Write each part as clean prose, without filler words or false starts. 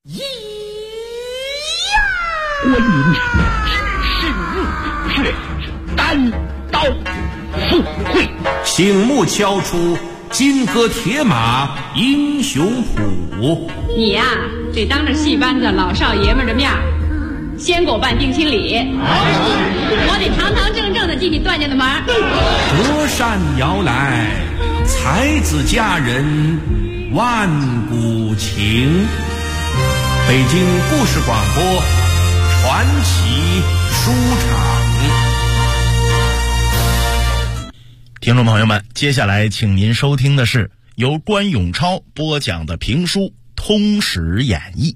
咿呀！观音只是却单刀赴会， 醒目敲出金戈铁马英雄谱。 你呀，得当着戏班子老少爷们的面先给我办定亲礼，我得堂堂正正的进你段家的门。 隔山摇来，才子佳人万古情。北京故事广播传奇书场。 听众朋友们，接下来请您收听的是由关永超播讲的评书《通史演义》。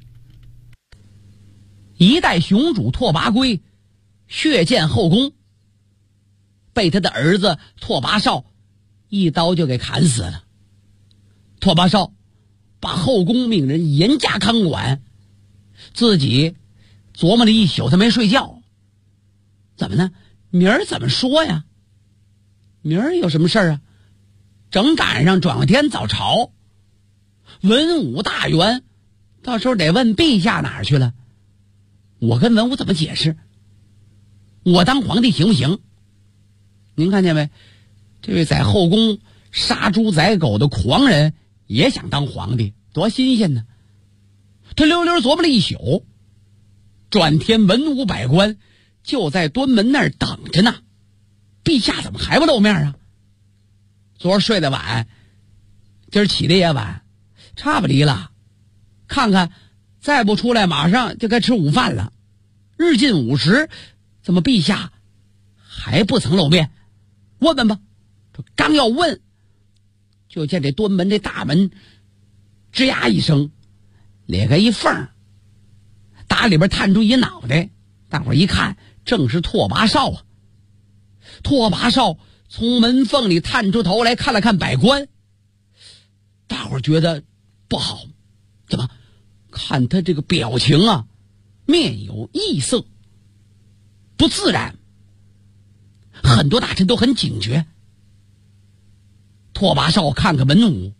一代雄主拓跋圭血溅后宫，被他的儿子拓跋绍一刀就给砍死了。拓跋绍把后宫命人严加看管，自己琢磨了一宿，他没睡觉。怎么呢？明儿怎么说呀？明儿有什么事儿啊？正赶上转过天早朝，文武大员到时候得问陛下哪儿去了。我跟文武怎么解释？我当皇帝行不行？您看见没？这位在后宫杀猪宰狗的狂人也想当皇帝，多新鲜呢！他溜溜琢磨了一宿，转天文武百官就在端门那儿等着呢。陛下怎么还不露面啊？昨儿睡得晚，今儿起的也晚，差不离了。看看再不出来，马上就该吃午饭了。日近午时，怎么陛下还不曾露面？问问吧。刚要问，就见这端门这大门吱呀一声裂开一缝，打里边探出一脑袋。大伙儿一看，正是拓跋绍啊。拓跋绍从门缝里探出头来，看了看百官。大伙儿觉得不好，怎么看他这个表情啊，面有异色，不自然。很多大臣都很警觉。拓跋绍看看文武，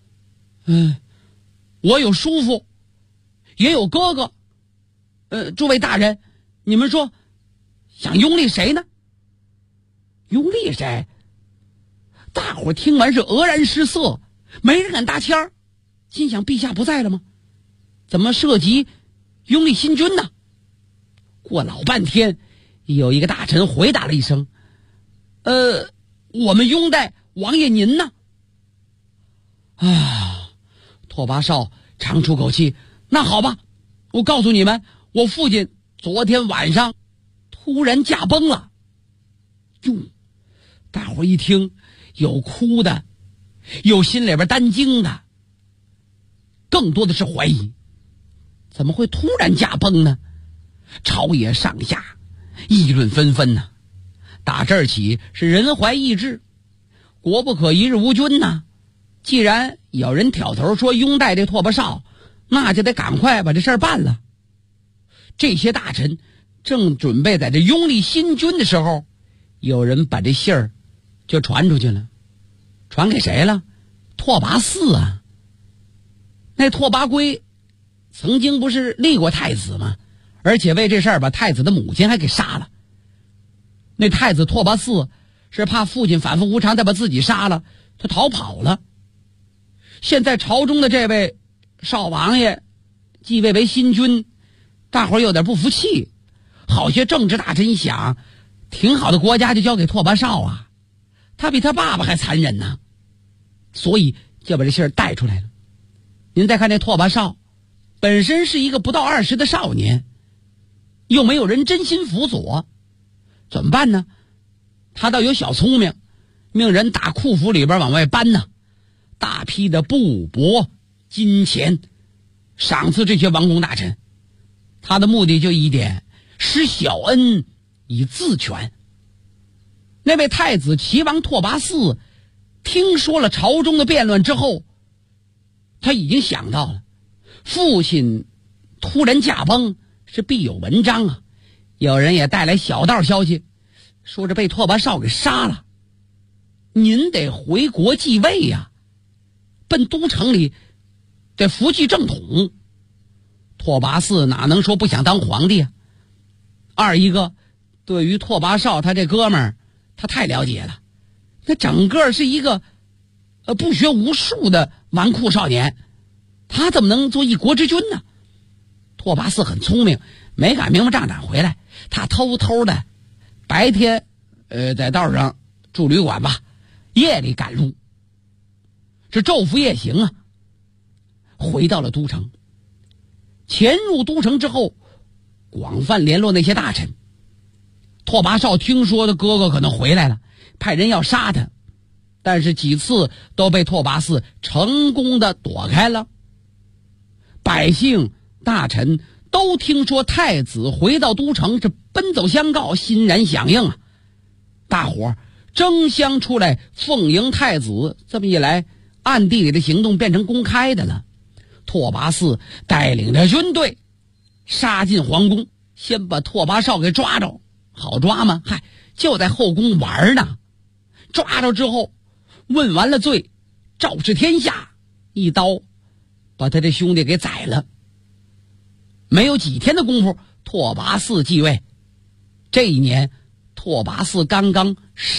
我有叔父，也有哥哥，诸位大人，你们说想拥立谁呢？拥立谁？大伙听完是愕然失色，没人敢搭腔儿，心想陛下不在了吗？怎么涉及拥立新君呢？过老半天，有一个大臣回答了一声：我们拥戴王爷您呢。拓跋绍长出口气，那好吧，我告诉你们，我父亲昨天晚上突然驾崩了。哟，大伙一听，有哭的，有心里边担惊的，更多的是怀疑，怎么会突然驾崩呢？朝野上下议论纷纷呢。打这儿起是人怀异志，国不可一日无君呐。既然有人挑头说拥戴这拓跋绍，那就得赶快把这事儿办了。这些大臣正准备在这拥立新君的时候，有人把这信儿就传出去了。传给谁了？拓跋嗣啊。那拓跋圭曾经不是立过太子吗？而且为这事儿把太子的母亲还给杀了。那太子拓跋嗣是怕父亲反复无常再把自己杀了，他逃跑了。现在朝中的这位少王爷继位为新君，大伙儿有点不服气。好些政治大臣一想，挺好的国家就交给拓跋绍啊，他比他爸爸还残忍呢，所以就把这信儿带出来了。您再看这拓跋绍，本身是一个不到20的少年，又没有人真心辅佐，怎么办呢？他倒有小聪明，命人打库府里边往外搬呢，大批的布帛金钱赏赐这些王公大臣。他的目的就一点，施小恩以自全。那位太子齐王拓跋嗣听说了朝中的变乱之后，他已经想到了父亲突然驾崩是必有文章啊。有人也带来小道消息，说着被拓跋绍给杀了，您得回国继位呀，奔都城里得扶继正统。 拓跋嗣哪能说不想当皇帝啊？二一个，对于拓跋绍他这哥们儿，他太了解了，那整个是一个不学无术的纨绔少年，他怎么能做一国之君呢？拓跋嗣很聪明，没敢明目张胆回来，他偷偷的白天在道上住旅馆吧，夜里赶路，这昼伏夜行啊，回到了都城。潜入都城之后，广泛联络那些大臣。拓跋绍听说的哥哥可能回来了，派人要杀他，但是几次都被拓跋嗣成功的躲开了。百姓大臣都听说太子回到都城，这奔走相告，欣然响应啊！大伙儿争相出来奉迎太子，这么一来，暗地里的行动变成公开的了。拓跋嗣带领着军队杀进皇宫，先把拓跋绍给抓着。好抓吗？嗨，就在后宫玩呢。抓着之后，问完了罪，昭示天下，一刀把他这兄弟给宰了。没有几天的功夫，拓跋嗣继位。这一年，拓跋嗣刚刚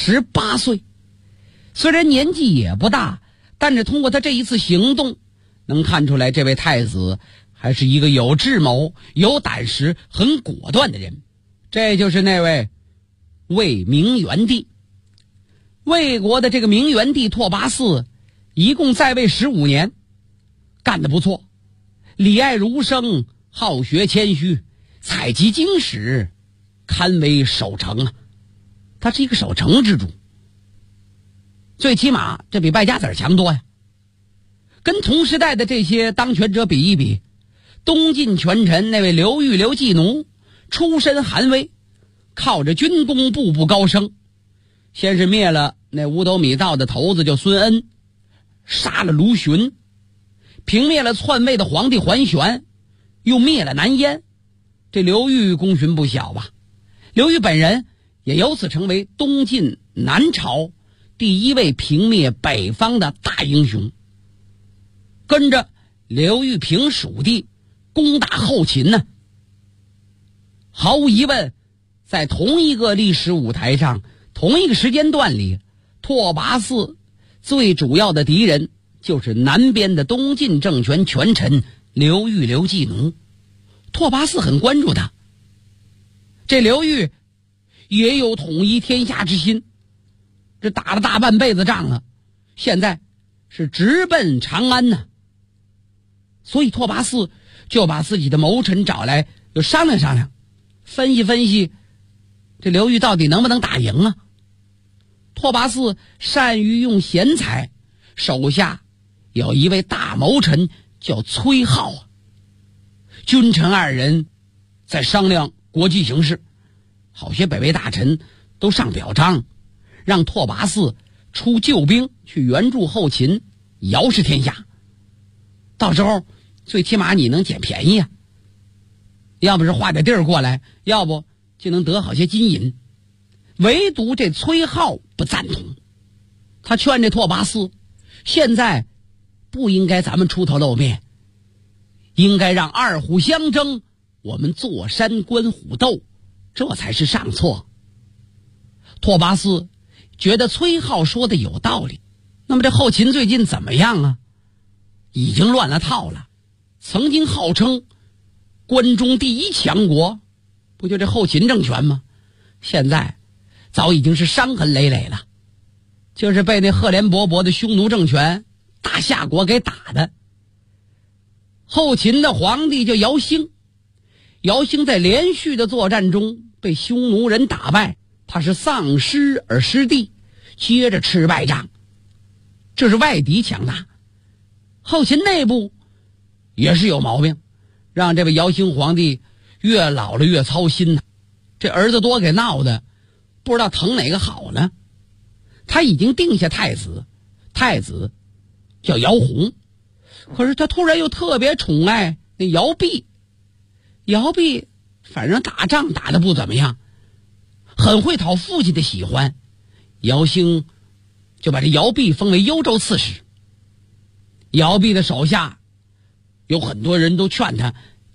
18岁，虽然年纪也不大，但是通过他这一次行动，能看出来这位太子还是一个有智谋、有胆识、很果断的人。这就是那位魏明元帝。魏国的这个明元帝拓跋嗣一共在位15年，干得不错，礼爱儒生，好学谦虚，采集经史，堪为守成啊。他是一个守成之主，最起码这比败家子强多呀。跟同时代的这些当权者比一比，东晋权臣那位刘裕刘季奴出身寒微，靠着军功步步高升。先是灭了那五斗米道的头子叫孙恩，杀了卢循，平灭了篡位的皇帝桓玄，又灭了南燕。这刘裕功勋不小吧？刘裕本人也由此成为东晋南朝第一位平灭北方的大英雄。跟着刘裕平蜀地，攻打后秦呢。毫无疑问，在同一个历史舞台上，同一个时间段里，拓跋嗣最主要的敌人就是南边的东晋政权权臣刘裕刘季奴。拓跋嗣很关注他。这刘裕也有统一天下之心，这打了大半辈子仗了，现在是直奔长安呢。所以拓跋嗣就把自己的谋臣找来，就商量商量，分析分析这刘裕到底能不能打赢啊。拓跋嗣善于用贤才，手下有一位大谋臣叫崔浩啊。君臣二人在商量国际形势，好些北魏大臣都上表彰，让拓跋嗣出救兵去援助后秦，遥视天下。到时候最起码你能捡便宜啊，要不是划点地儿过来，要不就能得好些金银。唯独这崔浩不赞同，他劝这拓跋嗣，现在不应该咱们出头露面，应该让二虎相争，我们坐山观虎斗，这才是上策。拓跋嗣觉得崔浩说的有道理。那么这后秦最近怎么样啊？已经乱了套了。曾经号称关中第一强国，不就这后秦政权吗？现在早已经是伤痕累累了，就是被那赫连勃勃的匈奴政权大夏国给打的。后秦的皇帝叫姚兴，姚兴在连续的作战中被匈奴人打败，他是丧师而失地，接着吃败仗。这是外敌强大，后秦内部也是有毛病，让这位姚兴皇帝越老了越操心呢。这儿子多给闹的，不知道疼哪个好呢。他已经定下太子，太子叫姚宏，可是他突然又特别宠爱那姚弼。姚弼反正打仗打得不怎么样，很会讨父亲的喜欢，姚兴就把这姚弼封为幽州刺史。姚弼的手下有很多人都劝他，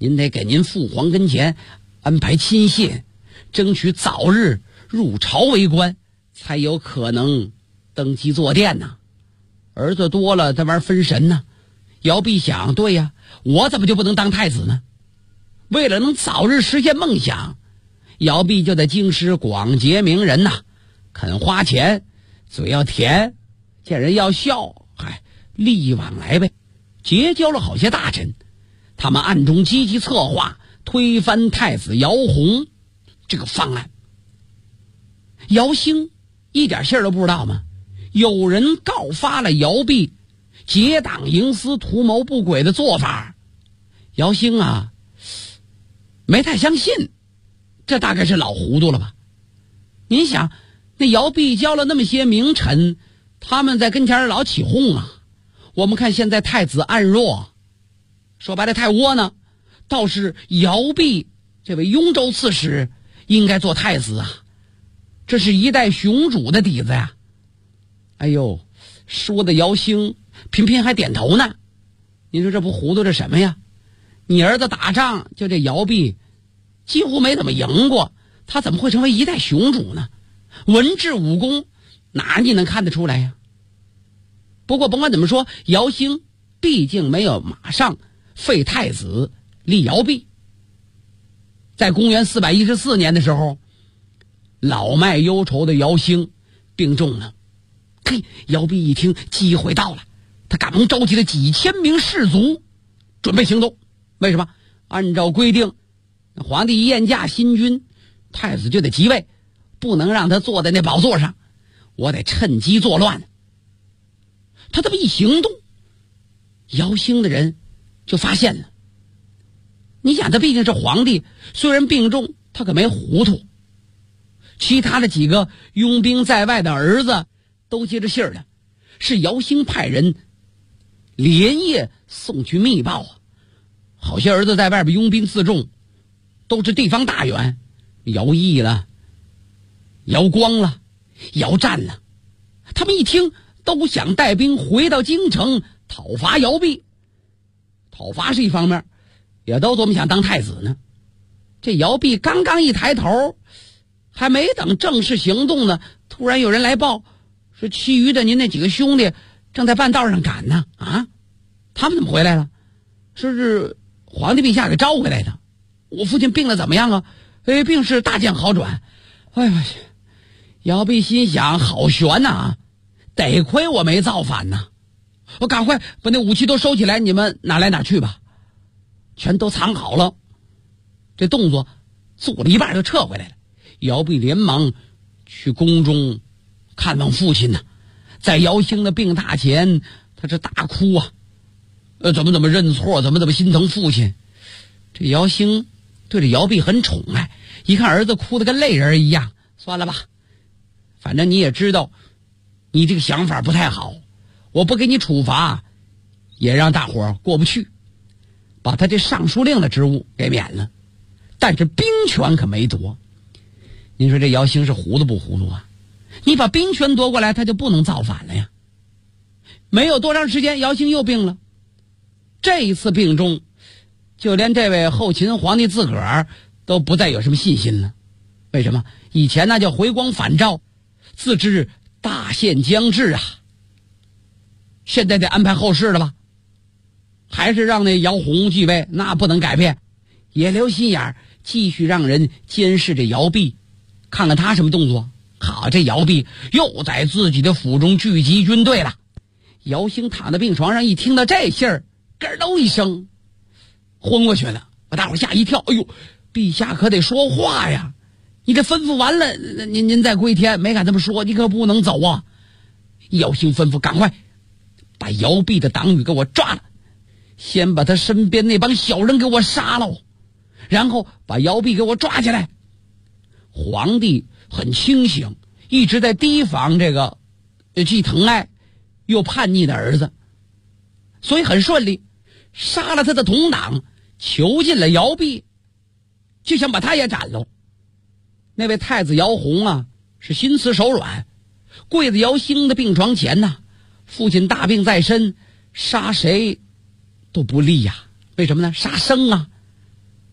您得给您父皇跟前安排亲信，争取早日入朝为官，才有可能登基坐殿呐。儿子多了，这玩意儿分神呢。姚弼想，对呀，我怎么就不能当太子呢？为了能早日实现梦想，姚弼就在京师广结名人呐，肯花钱，嘴要甜，见人要笑，利益往来呗。结交了好些大臣，他们暗中积极策划推翻太子姚泓这个方案。姚兴一点信儿都不知道吗？有人告发了姚弼结党营私、图谋不轨的做法。姚兴啊，没太相信，这大概是老糊涂了吧。您想，那姚弼交了那么些名臣，他们在跟前老起哄啊。我们看现在太子暗弱，说白了太窝囊，倒是姚弼这位雍州刺史应该做太子啊，这是一代雄主的底子呀。哎呦，说的姚兴频频还点头呢。您说这不糊涂着什么呀？你儿子打仗就这姚弼几乎没怎么赢过，他怎么会成为一代雄主呢？文治武功哪你能看得出来呀？不过甭管怎么说，姚兴毕竟没有马上废太子立姚弼。在公元414年的时候，老迈忧愁的姚兴病重了。姚弼一听机会到了，他赶忙召集了几千名士卒准备行动。为什么？按照规定，皇帝一宴驾新君，太子就得即位，不能让他坐在那宝座上，我得趁机作乱。他这么一行动，姚兴的人就发现了。你想，他毕竟是皇帝，虽然病重，他可没糊涂。其他的几个拥兵在外的儿子都接着信儿了，是姚兴派人连夜送去密报啊。好些儿子在外边拥兵自重，都是地方大员，姚毅了，姚光了，姚战了。他们一听都想带兵回到京城讨伐姚弼。讨伐是一方面，也都琢磨想当太子呢。这姚弼刚刚一抬头，还没等正式行动呢，突然有人来报说其余的您那几个兄弟正在半道上赶呢。啊，他们怎么回来了？说是皇帝陛下给招回来的。我父亲病了怎么样啊？病势大见好转。哎呀，姚弼心想，好悬呐，得亏我没造反呐！我赶快把那武器都收起来，你们哪来哪去吧，全都藏好了。这动作做了一半就撤回来了。姚弼连忙去宫中看望父亲呢，在姚兴的病榻前，他这大哭啊，怎么认错，怎么心疼父亲。这姚兴对着姚弼很宠爱，一看儿子哭得跟泪人一样，算了吧，反正你也知道你这个想法不太好，我不给你处罚也让大伙儿过不去，把他这尚书令的职务给免了，但是兵权可没夺。您说这姚兴是糊涂不糊涂啊？你把兵权夺过来，他就不能造反了呀。没有多长时间，姚兴又病了。这一次病中，就连这位后秦皇帝自个儿都不再有什么信心了。为什么？以前那叫回光返照，自知大限将至啊，现在得安排后事了吧？还是让那姚泓继位，那不能改变，也留心眼儿，继续让人监视这姚弼，看看他什么动作。好，这姚弼又在自己的府中聚集军队了。姚兴躺在病床上，一听到这信儿，咯噔一声昏过去了，把大伙吓一跳。哎呦，陛下可得说话呀！你这吩咐完了，您再归天，没敢这么说，你可不能走啊！姚兴吩咐赶快把姚弼的党羽给我抓了，先把他身边那帮小人给我杀了，然后把姚弼给我抓起来。皇帝很清醒，一直在提防这个既疼爱又叛逆的儿子，所以很顺利杀了他的同党，囚禁了姚弼，就想把他也斩了。那位太子姚泓啊，是心慈手软，跪在姚兴的病床前呐，父亲大病在身，杀谁都不利呀。为什么呢？杀生啊，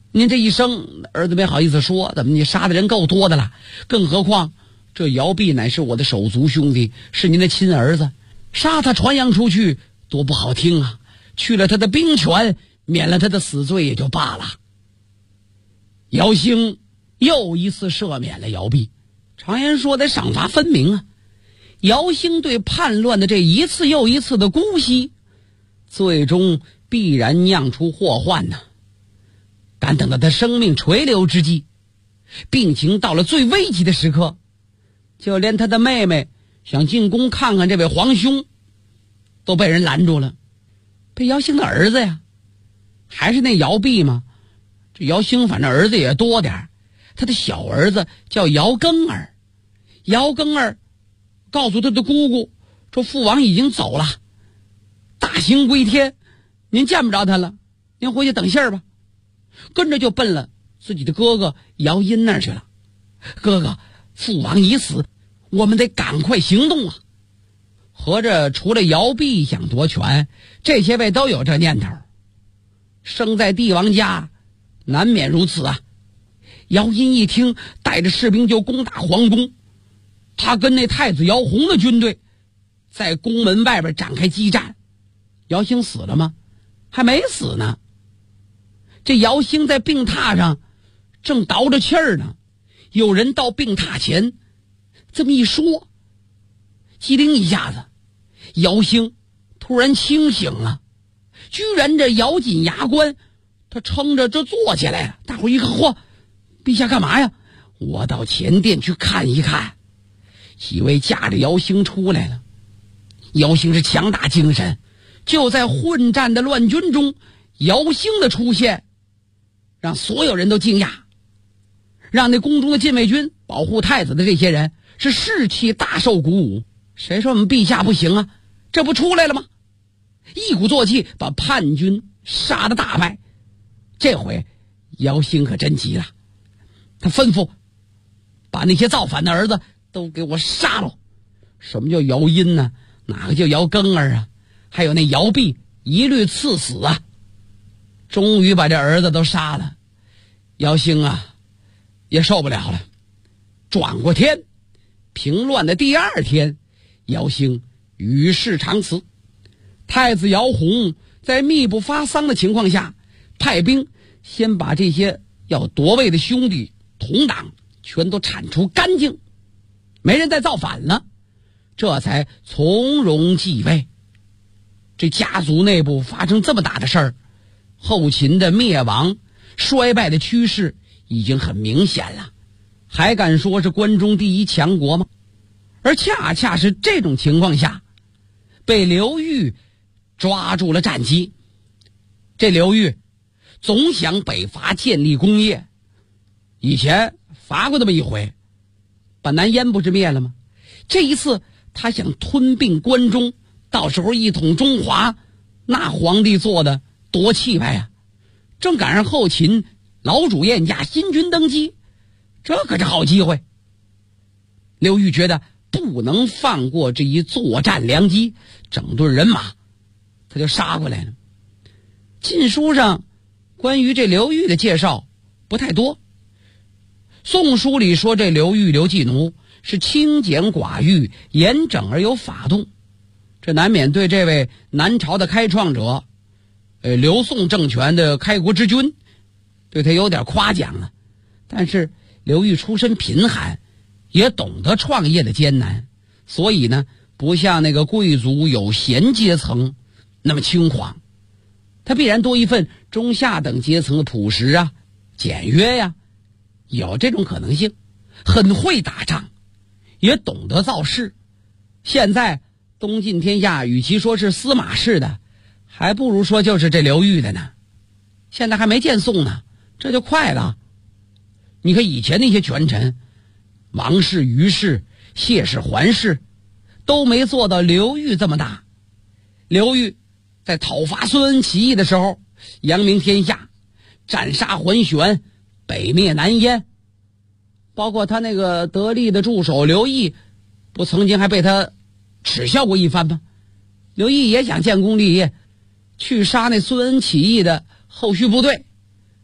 您这一生，儿子没好意思说，怎么你杀的人够多的了？更何况这姚弼乃是我的手足兄弟，是您的亲儿子，杀他传扬出去多不好听啊！去了他的兵权，免了他的死罪也就罢了。姚兴又一次赦免了姚弼。常言说得赏罚分明啊，姚兴对叛乱的这一次又一次的姑息，最终必然酿出祸患呢。赶等到他生命垂留之际，病情到了最危急的时刻，就连他的妹妹想进宫看看这位皇兄，都被人拦住了。被姚兴的儿子呀，还是那姚弼吗？这姚兴反正儿子也多点，他的小儿子叫姚庚儿。姚庚儿告诉他的姑姑说，父王已经走了，大行归天，您见不着他了，您回去等信儿吧。跟着就奔了自己的哥哥姚殷那儿去了。哥哥，父王已死，我们得赶快行动啊！合着除了姚弼想夺权，这些位都有这念头。生在帝王家，难免如此啊。姚殷一听，带着士兵就攻打皇宫。他跟那太子姚洪的军队在宫门外边展开激战。姚兴死了吗？还没死呢。这姚兴在病榻上正倒着气儿呢，有人到病榻前这么一说，机灵一下子，姚兴突然清醒了，居然这咬紧牙关，他撑着这坐起来了。大伙一看，嚯，陛下干嘛呀？我到前殿去看一看。几位驾着姚兴出来了。姚兴是强大精神，就在混战的乱军中，姚兴的出现让所有人都惊讶，让那宫中的禁卫军保护太子的这些人是士气大受鼓舞。谁说我们陛下不行啊？这不出来了吗？一鼓作气把叛军杀得大败。这回姚兴可真急了，他吩咐把那些造反的儿子都给我杀了。什么叫姚殷呢？哪个叫姚庚儿啊？还有那姚弼，一律赐死啊！终于把这儿子都杀了。姚兴啊也受不了了。转过天，平乱的第二天，姚兴与世长辞。太子姚洪在密不发丧的情况下，派兵先把这些要夺位的兄弟同党全都铲除干净，没人再造反了，这才从容继位。这家族内部发生这么大的事儿，后秦的灭亡衰败的趋势已经很明显了，还敢说是关中第一强国吗？而恰恰是这种情况下，被刘裕抓住了战机。这刘裕总想北伐建立功业，以前伐过那么一回，把南燕不是灭了吗？这一次他想吞并关中，到时候一统中华，那皇帝做的多气派呀！正赶上后秦老主宴驾，新君登基，这可是好机会。刘裕觉得不能放过这一作战良机，整顿人马，他就杀过来了。晋书上关于这刘裕的介绍不太多。宋书里说这刘裕刘季奴是清简寡欲，严整而有法度，这难免对这位南朝的开创者刘宋政权的开国之君对他有点夸奖了。但是刘裕出身贫寒，也懂得创业的艰难，所以呢不像那个贵族有闲阶层那么轻狂，他必然多一份中下等阶层的朴实啊简约呀，有这种可能性。很会打仗，也懂得造势。现在东晋天下与其说是司马氏的，还不如说就是这刘裕的呢。现在还没见宋呢，这就快了。你看以前那些权臣，王氏、于氏、谢氏、桓氏，都没做到刘裕这么大。刘裕在讨伐孙恩起义的时候扬名天下，斩杀桓玄，北灭南燕，包括他那个得力的助手刘毅，不曾经还被他耻笑过一番吗？刘毅也想建功立业，去杀那孙恩起义的后续部队，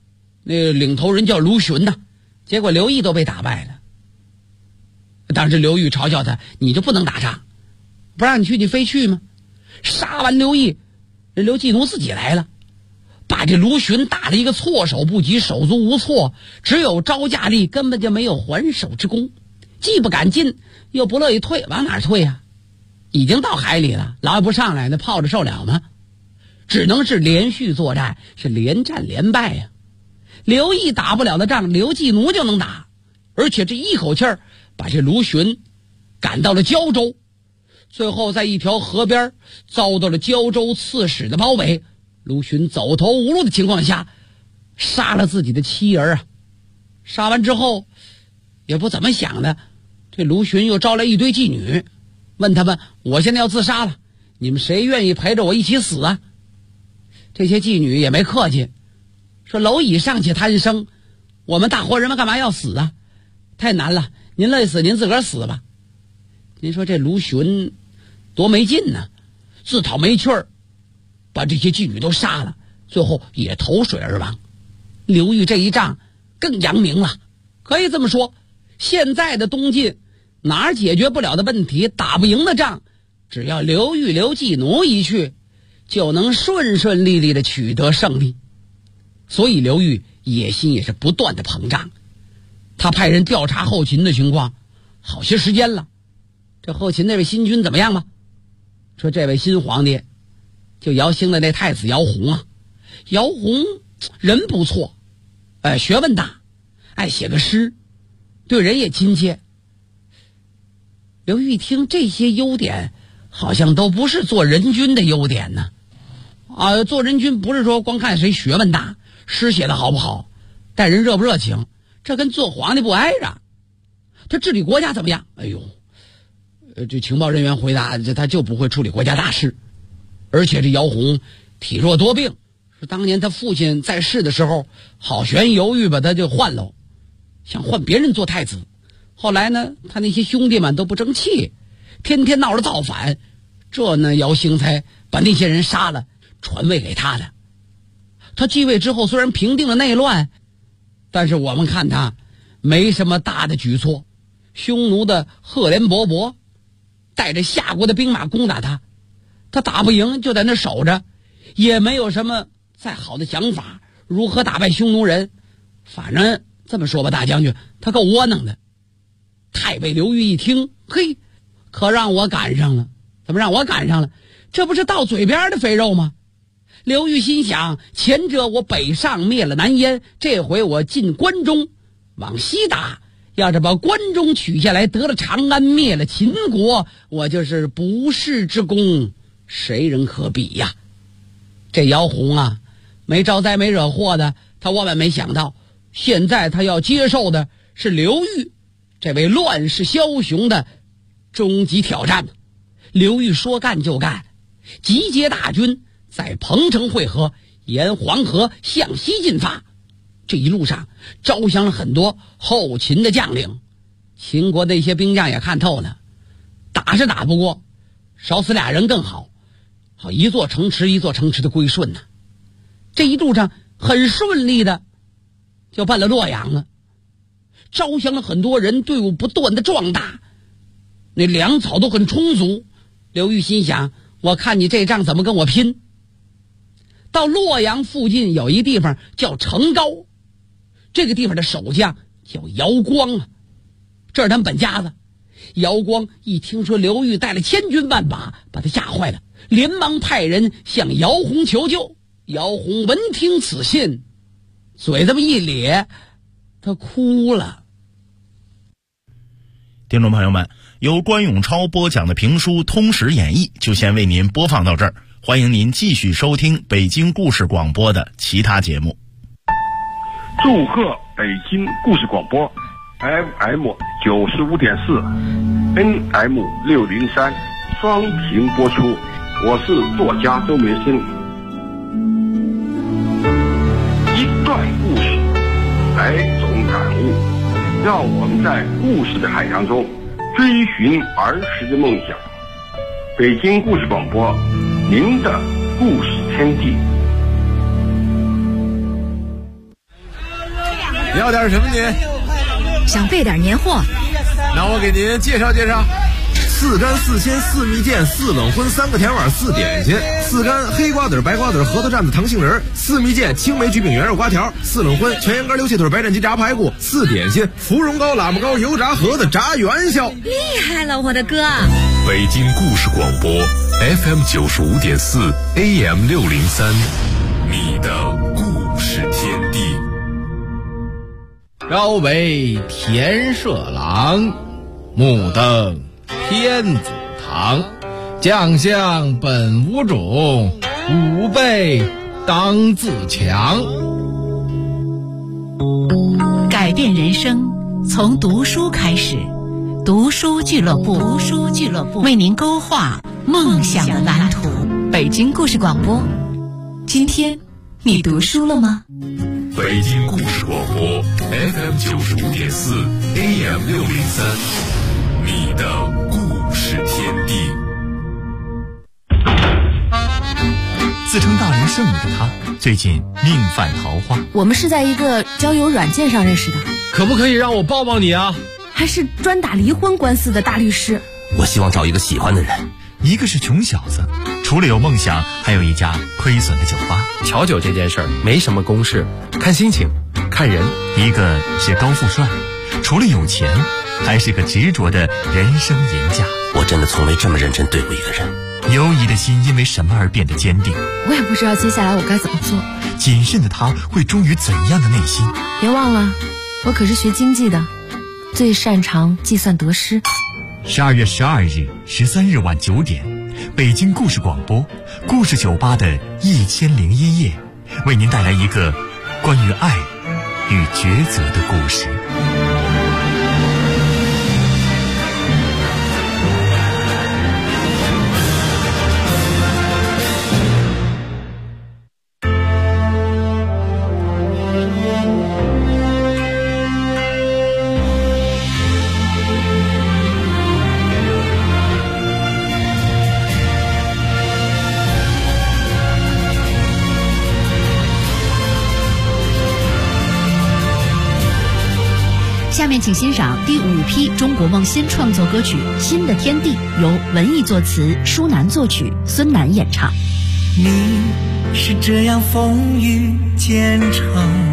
那个领头人叫卢循呐，结果刘毅都被打败了。当时刘裕嘲笑他，你就不能打仗，不让你去你非去吗？杀完刘毅，刘季奴自己来了，把这卢循打了一个措手不及，手足无措，只有招架力，根本就没有还手之功，既不敢进又不乐意退，往哪儿退啊？已经到海里了，老也不上来，那泡着受了吗？只能是连续作战，是连战连败呀。刘毅打不了的仗，刘季奴就能打，而且这一口气儿把这卢循赶到了胶州，最后在一条河边遭到了胶州刺史的包围，卢循走投无路的情况下杀了自己的妻儿啊。杀完之后也不怎么想的，这卢循又招来一堆妓女，问他们，我现在要自杀了，你们谁愿意陪着我一起死啊？这些妓女也没客气，说蝼蚁尚且贪生，我们大活人们干嘛要死啊？太难了，您累死您自个儿死吧。您说这卢循多没劲呢，自讨没趣儿，把这些妓女都杀了，最后也投水而亡。刘裕这一仗更扬名了，可以这么说，现在的东晋哪儿解决不了的问题，打不赢的仗，只要刘裕刘季奴一去，就能顺顺利利的取得胜利。所以刘裕野心也是不断的膨胀，他派人调查后秦的情况好些时间了。这后秦那位新君怎么样吧？说这位新皇帝就姚兴的那太子姚泓啊，姚泓人不错，学问大，爱写个诗，对人也亲切。刘裕一听这些优点好像都不是做人君的优点呢。做人君不是说光看谁学问大，诗写的好不好，待人热不热情，这跟做皇帝不挨着。他治理国家怎么样？哎呦，这情报人员回答，他就不会处理国家大事。而且这姚泓体弱多病，说当年他父亲在世的时候，好悬犹豫把他就换了，想换别人做太子。后来呢，他那些兄弟们都不争气，天天闹着造反，这呢姚兴才把那些人杀了，传位给他的。他继位之后虽然平定了内乱，但是我们看他没什么大的举措。匈奴的赫连勃勃带着夏国的兵马攻打他，他打不赢就在那守着，也没有什么再好的想法如何打败匈奴人。反正这么说吧，大将军他够窝囊的。太尉刘裕一听，嘿，可让我赶上了。怎么让我赶上了？这不是到嘴边的肥肉吗？刘裕心想，前者我北上灭了南燕，这回我进关中往西打，要是把关中取下来，得了长安，灭了秦国，我就是不世之功，谁人可比呀？这姚泓啊，没招灾没惹祸的，他万万没想到，现在他要接受的是刘裕这位乱世枭雄的终极挑战。刘裕说干就干，集结大军在彭城会合，沿黄河向西进发。这一路上招降了很多后秦的将领，秦国的一些兵将也看透了，打是打不过，少死俩人更好，好一座城池一座城池的归顺呢。这一路上很顺利的就奔了洛阳了，招降了很多人，队伍不断的壮大，那粮草都很充足。刘裕心想，我看你这仗怎么跟我拼。到洛阳附近有一地方叫成高，这个地方的守将叫姚光啊，这是他们本家子。姚光一听说刘裕带了千军万马，把他吓坏了，连忙派人向姚泓求救。姚泓闻听此信，嘴这么一咧，他哭了。 听众朋友们，由关永超播讲的评书《通史演义》就先为您播放到这儿，欢迎您继续收听北京故事广播的其他节目。 祝贺北京故事广播 FM 95.4 NM 603双屏播出，我是作家周梅生。一段故事，百种感悟，让我们在故事的海洋中追寻儿时的梦想。北京故事广播，您的故事天地。 要点什么您？ 想备点年货。 那我给您介绍介绍。4干4鲜4蜜饯4冷荤3个甜碗4点心，4干黑瓜子白瓜子核桃蘸子糖杏仁，4蜜饯青梅焗饼圆肉瓜条，4冷荤全羊肝溜气腿白斩鸡炸排骨，4点心芙蓉糕喇叭糕油炸盒子炸元宵。 厉害了，我的哥！ 北京故事广播 FM 95.4 AM 603，你的故事天地。 朝为田舍郎，暮登天子堂。将相本无种，吾辈当自强。 改变人生从读书开始，读书俱乐部为您勾画梦想的蓝图。北京故事广播，今天你读书了吗？ 北京故事广播 FM 95.4 AM 603，你的故事天地。 自称大龄剩女的她，最近命犯桃花。 我们是在一个交友软件上认识的。 可不可以让我抱抱你啊？ 还是专打离婚官司的大律师。 我希望找一个喜欢的人。 一个是穷小子，除了有梦想，还有一家亏损的酒吧。 调酒这件事儿没什么公式，看心情，看人。 一个是高富帅，除了有钱，还是个执着的人生赢家。 我真的从没这么认真对过一个人。 犹疑的心因为什么而变得坚定？ 我也不知道接下来我该怎么做。 谨慎的他会忠于怎样的内心？ 别忘了，我可是学经济的，最擅长计算得失。 12月12日、13日晚9点，北京故事广播故事酒吧的1001夜，为您带来一个关于爱与抉择的故事。 下面请欣赏第5批中国梦新创作歌曲《新的天地》，由文艺作词，舒楠作曲，孙楠演唱。 你是这样风雨兼程，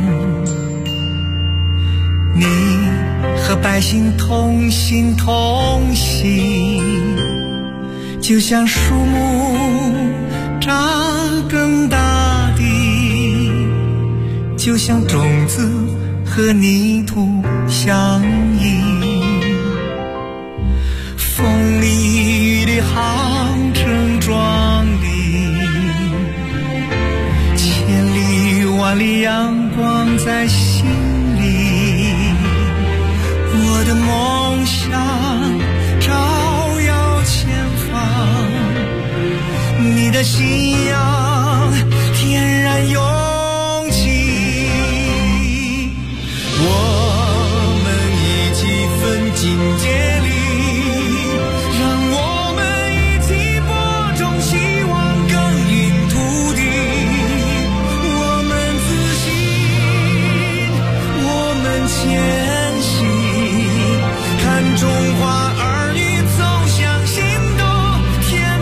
你和百姓同心同行，就像树木扎根大地，就像种子和泥土相依，风里雨里航程壮丽，千里万里阳光在心里，我的梦想照耀前方，你的心